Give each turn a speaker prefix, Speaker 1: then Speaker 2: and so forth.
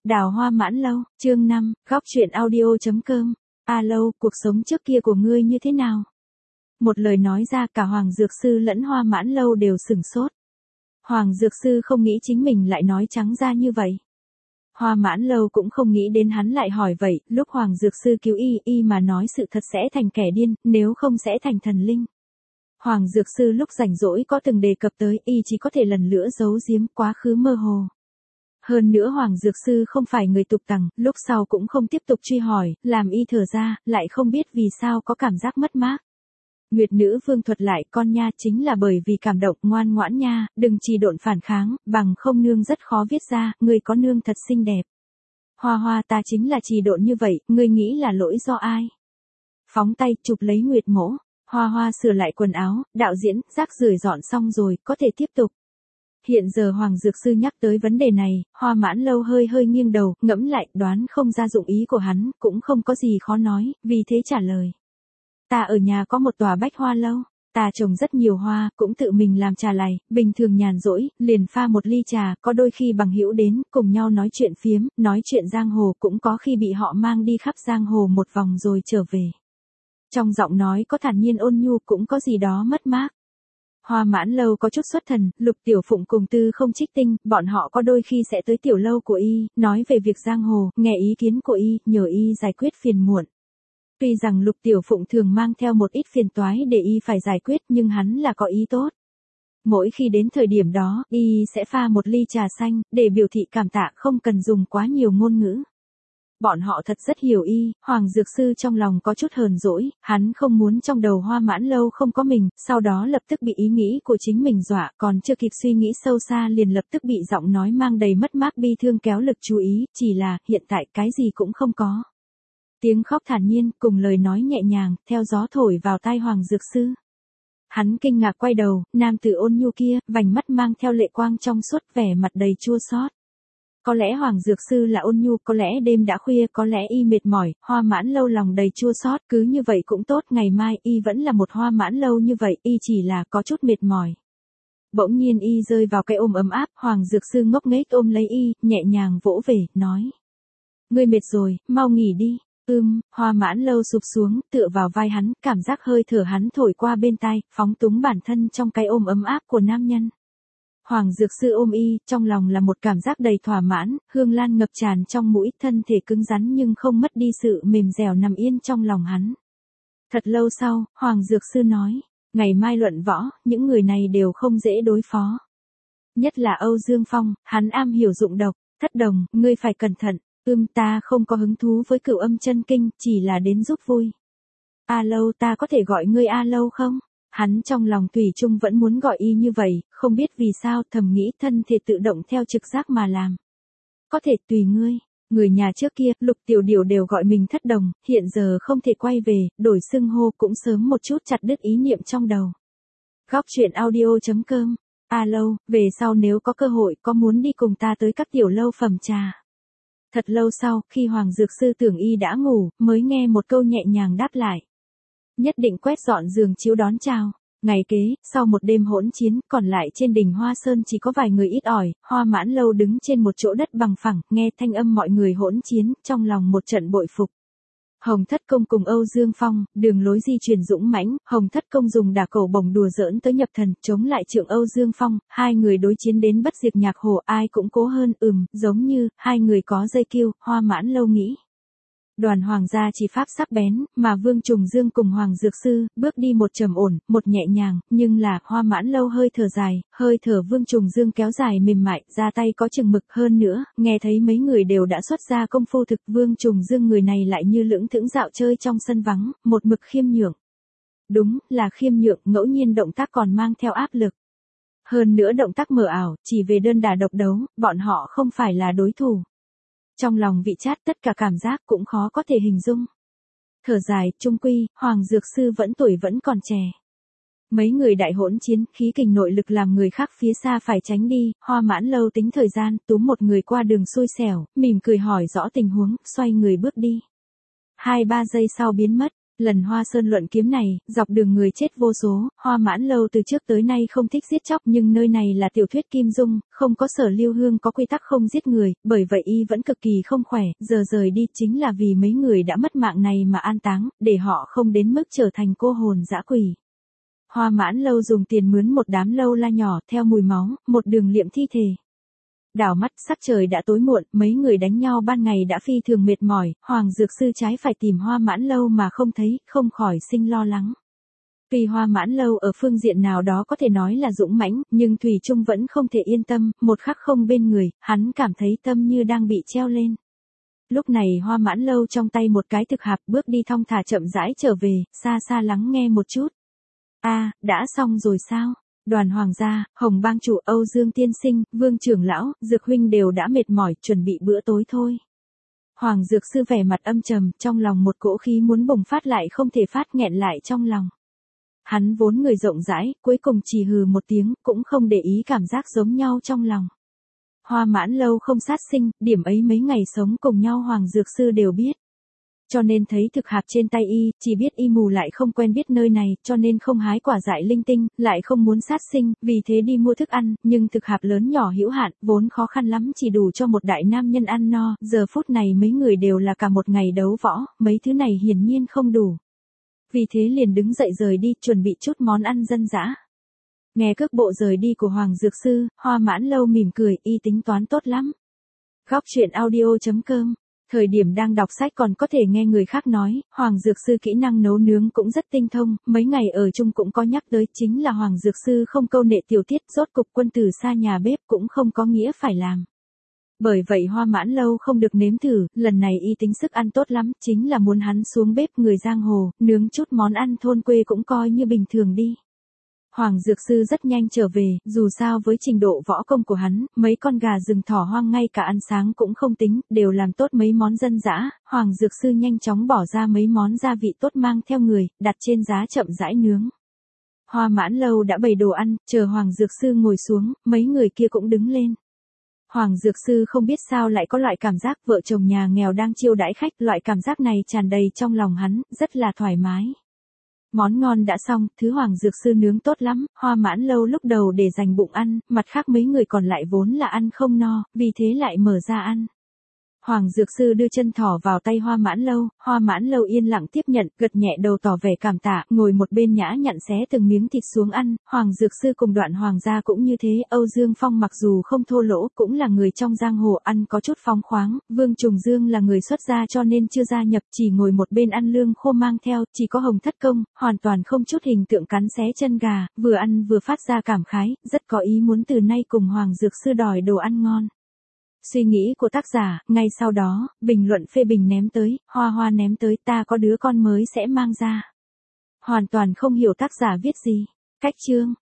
Speaker 1: Đào Hoa Mãn Lâu, chương 5, góc chuyện audio.com. Alo, cuộc sống trước kia của ngươi như thế nào? Một lời nói ra cả Hoàng Dược Sư lẫn Hoa Mãn Lâu đều sửng sốt. Hoàng Dược Sư không nghĩ chính mình lại nói trắng ra như vậy. Hoa Mãn Lâu cũng không nghĩ đến hắn lại hỏi vậy, lúc Hoàng Dược Sư cứu y mà nói sự thật sẽ thành kẻ điên, nếu không sẽ thành thần linh. Hoàng Dược Sư lúc rảnh rỗi có từng đề cập tới y chỉ có thể lần nữa giấu giếm quá khứ mơ hồ. Hơn nữa Hoàng Dược Sư không phải người tục tằng, lúc sau cũng không tiếp tục truy hỏi, làm y thở ra, lại không biết vì sao có cảm giác mất mát. Nguyệt Nữ Vương thuật lại, con nha chính là bởi vì cảm động, ngoan ngoãn nha, đừng trì độn phản kháng, bằng không nương rất khó viết ra, người có nương thật xinh đẹp. Hoa Hoa, ta chính là trì độn như vậy, ngươi nghĩ là lỗi do ai? Phóng tay chụp lấy Nguyệt Mỗ. Hoa Hoa sửa lại quần áo, đạo diễn, rác rưởi dọn xong rồi, có thể tiếp tục. Hiện giờ Hoàng Dược Sư nhắc tới vấn đề này, Hoa Mãn Lâu hơi nghiêng đầu, ngẫm lại, đoán không ra dụng ý của hắn, cũng không có gì khó nói, vì thế trả lời. Ta ở nhà có một tòa bách hoa lâu, ta trồng rất nhiều hoa, cũng tự mình làm trà lày, bình thường nhàn rỗi, liền pha một ly trà, có đôi khi bằng hữu đến, cùng nhau nói chuyện phiếm, nói chuyện giang hồ, cũng có khi bị họ mang đi khắp giang hồ một vòng rồi trở về. Trong giọng nói có thản nhiên ôn nhu, cũng có gì đó mất mát. Hoa Mãn Lâu có chút xuất thần, Lục Tiểu Phụng cùng Tư Không Trích Tinh, bọn họ có đôi khi sẽ tới tiểu lâu của y, nói về việc giang hồ, nghe ý kiến của y, nhờ y giải quyết phiền muộn. Tuy rằng Lục Tiểu Phụng thường mang theo một ít phiền toái để y phải giải quyết, nhưng hắn là có ý tốt. Mỗi khi đến thời điểm đó, y sẽ pha một ly trà xanh, để biểu thị cảm tạ, không cần dùng quá nhiều ngôn ngữ. Bọn họ thật rất hiểu y, Hoàng Dược Sư trong lòng có chút hờn dỗi, hắn không muốn trong đầu Hoa Mãn Lâu không có mình, sau đó lập tức bị ý nghĩ của chính mình dọa, còn chưa kịp suy nghĩ sâu xa liền lập tức bị giọng nói mang đầy mất mát bi thương kéo lực chú ý, chỉ là, hiện tại cái gì cũng không có. Tiếng khóc thản nhiên, cùng lời nói nhẹ nhàng, theo gió thổi vào tai Hoàng Dược Sư. Hắn kinh ngạc quay đầu, nam tử ôn nhu kia, vành mắt mang theo lệ quang trong suốt, vẻ mặt đầy chua xót. Có lẽ Hoàng Dược Sư là ôn nhu, có lẽ đêm đã khuya, có lẽ y mệt mỏi, Hoa Mãn Lâu lòng đầy chua xót, cứ như vậy cũng tốt, ngày mai y vẫn là một Hoa Mãn Lâu như vậy, y chỉ là có chút mệt mỏi. Bỗng nhiên y rơi vào cái ôm ấm áp, Hoàng Dược Sư ngốc nghếch ôm lấy y, nhẹ nhàng vỗ về, nói: "Ngươi mệt rồi, mau nghỉ đi." Hoa Mãn Lâu sụp xuống, tựa vào vai hắn, cảm giác hơi thở hắn thổi qua bên tai, phóng túng bản thân trong cái ôm ấm áp của nam nhân. Hoàng Dược Sư ôm y, trong lòng là một cảm giác đầy thỏa mãn, hương lan ngập tràn trong mũi, thân thể cứng rắn nhưng không mất đi sự mềm dẻo nằm yên trong lòng hắn. Thật lâu sau, Hoàng Dược Sư nói: "Ngày mai luận võ, những người này đều không dễ đối phó. Nhất là Âu Dương Phong, hắn am hiểu dụng độc, Thất Đồng, ngươi phải cẩn thận." Ta không có hứng thú với Cửu Âm Chân Kinh, chỉ là đến giúp vui. A Lâu, ta có thể gọi ngươi A Lâu không? Hắn trong lòng thủy chung vẫn muốn gọi y như vậy, không biết vì sao, thầm nghĩ thân thể tự động theo trực giác mà làm. Có thể tùy ngươi. Người nhà trước kia, Lục Tiểu Điểu đều gọi mình Thất Đồng, hiện giờ không thể quay về, đổi xưng hô cũng sớm một chút chặt đứt ý niệm trong đầu. Góc chuyện audio.com. A Lâu, về sau nếu có cơ hội, có muốn đi cùng ta tới các tiểu lâu phẩm trà? Thật lâu sau, khi Hoàng Dược Sư tưởng y đã ngủ, mới nghe một câu nhẹ nhàng đáp lại. Nhất định quét dọn giường chiếu đón chào. Ngày kế, sau một đêm hỗn chiến, còn lại trên đỉnh Hoa Sơn chỉ có vài người ít ỏi, Hoa Mãn Lâu đứng trên một chỗ đất bằng phẳng, nghe thanh âm mọi người hỗn chiến, trong lòng một trận bội phục. Hồng Thất Công cùng Âu Dương Phong, đường lối di chuyển dũng mãnh, Hồng Thất Công dùng đả cầu bổng đùa giỡn tới nhập thần, chống lại trượng Âu Dương Phong, hai người đối chiến đến bất diệt nhạc hồ, ai cũng cố hơn, giống như, hai người có dây kiêu, Hoa Mãn Lâu nghĩ. Đoàn Hoàng gia chỉ pháp sắc bén, mà Vương Trùng Dương cùng Hoàng Dược Sư, bước đi một trầm ổn, một nhẹ nhàng, nhưng là, Hoa Mãn Lâu hơi thở dài, hơi thở Vương Trùng Dương kéo dài mềm mại, ra tay có chừng mực hơn nữa, nghe thấy mấy người đều đã xuất ra công phu thực, Vương Trùng Dương người này lại như lững thững dạo chơi trong sân vắng, một mực khiêm nhượng. Đúng, là khiêm nhượng, ngẫu nhiên động tác còn mang theo áp lực. Hơn nữa động tác mờ ảo, chỉ về đơn đả độc đấu, bọn họ không phải là đối thủ. Trong lòng vị chát tất cả cảm giác cũng khó có thể hình dung. Thở dài, chung quy, Hoàng Dược Sư vẫn tuổi vẫn còn trẻ. Mấy người đại hỗn chiến, khí kình nội lực làm người khác phía xa phải tránh đi, Hoa Mãn Lâu tính thời gian, túm một người qua đường xui xẻo, mỉm cười hỏi rõ tình huống, xoay người bước đi. 2-3 giây sau biến mất, Lần Hoa Sơn luận kiếm này, dọc đường người chết vô số, Hoa Mãn Lâu từ trước tới nay không thích giết chóc nhưng nơi này là tiểu thuyết Kim Dung, không có Sở Lưu Hương có quy tắc không giết người, bởi vậy y vẫn cực kỳ không khỏe, giờ rời đi chính là vì mấy người đã mất mạng này mà an táng, để họ không đến mức trở thành cô hồn dã quỷ. Hoa Mãn Lâu dùng tiền mướn một đám lâu la nhỏ theo mùi máu, một đường liệm thi thể. Đảo mắt sắc trời đã tối muộn, mấy người đánh nhau ban ngày đã phi thường mệt mỏi, Hoàng Dược Sư trái phải tìm Hoa Mãn Lâu mà không thấy, không khỏi sinh lo lắng. Tuy Hoa Mãn Lâu ở phương diện nào đó có thể nói là dũng mãnh, nhưng Thủy Trung vẫn không thể yên tâm, một khắc không bên người, hắn cảm thấy tâm như đang bị treo lên. Lúc này Hoa Mãn Lâu trong tay một cái thực hạp bước đi thong thả chậm rãi trở về, xa xa lắng nghe một chút. Đã xong rồi sao? Đoàn hoàng gia, Hồng bang chủ, Âu Dương tiên sinh, Vương trưởng lão, Dược huynh đều đã mệt mỏi, chuẩn bị bữa tối thôi. Hoàng Dược sư vẻ mặt âm trầm, trong lòng một cỗ khí muốn bùng phát lại không thể phát, nghẹn lại trong lòng. Hắn vốn người rộng rãi, cuối cùng chỉ hừ một tiếng, cũng không để ý cảm giác giống nhau trong lòng. Hoa Mãn Lâu không sát sinh, điểm ấy mấy ngày sống cùng nhau Hoàng Dược sư đều biết. Cho nên thấy thực hạp trên tay y, chỉ biết y mù lại không quen biết nơi này, cho nên không hái quả dại linh tinh, lại không muốn sát sinh, vì thế đi mua thức ăn, nhưng thực hạp lớn nhỏ hữu hạn, vốn khó khăn lắm chỉ đủ cho một đại nam nhân ăn no, giờ phút này mấy người đều là cả một ngày đấu võ, mấy thứ này hiển nhiên không đủ. Vì thế liền đứng dậy rời đi, chuẩn bị chút món ăn dân dã. Nghe cước bộ rời đi của Hoàng Dược Sư, Hoa Mãn Lâu mỉm cười, y tính toán tốt lắm. Góc truyện audio.com. Thời điểm đang đọc sách còn có thể nghe người khác nói, Hoàng Dược Sư kỹ năng nấu nướng cũng rất tinh thông, mấy ngày ở chung cũng có nhắc tới, chính là Hoàng Dược Sư không câu nệ tiểu tiết, rốt cục quân tử xa nhà bếp cũng không có nghĩa phải làm. Bởi vậy Hoa Mãn Lâu không được nếm thử, lần này y tính sức ăn tốt lắm, chính là muốn hắn xuống bếp người giang hồ, nướng chút món ăn thôn quê cũng coi như bình thường đi. Hoàng Dược Sư rất nhanh trở về, dù sao với trình độ võ công của hắn, mấy con gà rừng thỏ hoang ngay cả ăn sáng cũng không tính, đều làm tốt mấy món dân dã, Hoàng Dược Sư nhanh chóng bỏ ra mấy món gia vị tốt mang theo người, đặt trên giá chậm rãi nướng. Hoa Mãn Lâu đã bày đồ ăn, chờ Hoàng Dược Sư ngồi xuống, mấy người kia cũng đứng lên. Hoàng Dược Sư không biết sao lại có loại cảm giác vợ chồng nhà nghèo đang chiêu đãi khách, loại cảm giác này tràn đầy trong lòng hắn, rất là thoải mái. Món ngon đã xong, thứ Hoàng Dược Sư nướng tốt lắm, Hoa Mãn Lâu lúc đầu để dành bụng ăn, mặt khác mấy người còn lại vốn là ăn không no, vì thế lại mở ra ăn. Hoàng Dược Sư đưa chân thỏ vào tay Hoa Mãn Lâu yên lặng tiếp nhận, gật nhẹ đầu tỏ vẻ cảm tạ, ngồi một bên nhã nhặn xé từng miếng thịt xuống ăn, Hoàng Dược Sư cùng Đoạn Hoàng gia cũng như thế, Âu Dương Phong mặc dù không thô lỗ, cũng là người trong giang hồ ăn có chút phóng khoáng, Vương Trùng Dương là người xuất gia cho nên chưa gia nhập, chỉ ngồi một bên ăn lương khô mang theo, chỉ có Hồng Thất Công, hoàn toàn không chút hình tượng cắn xé chân gà, vừa ăn vừa phát ra cảm khái, rất có ý muốn từ nay cùng Hoàng Dược Sư đòi đồ ăn ngon. Suy nghĩ của tác giả, ngay sau đó, bình luận phê bình ném tới, Hoa ném tới, ta có đứa con mới sẽ mang ra. Hoàn toàn không hiểu tác giả viết gì. Cách chương.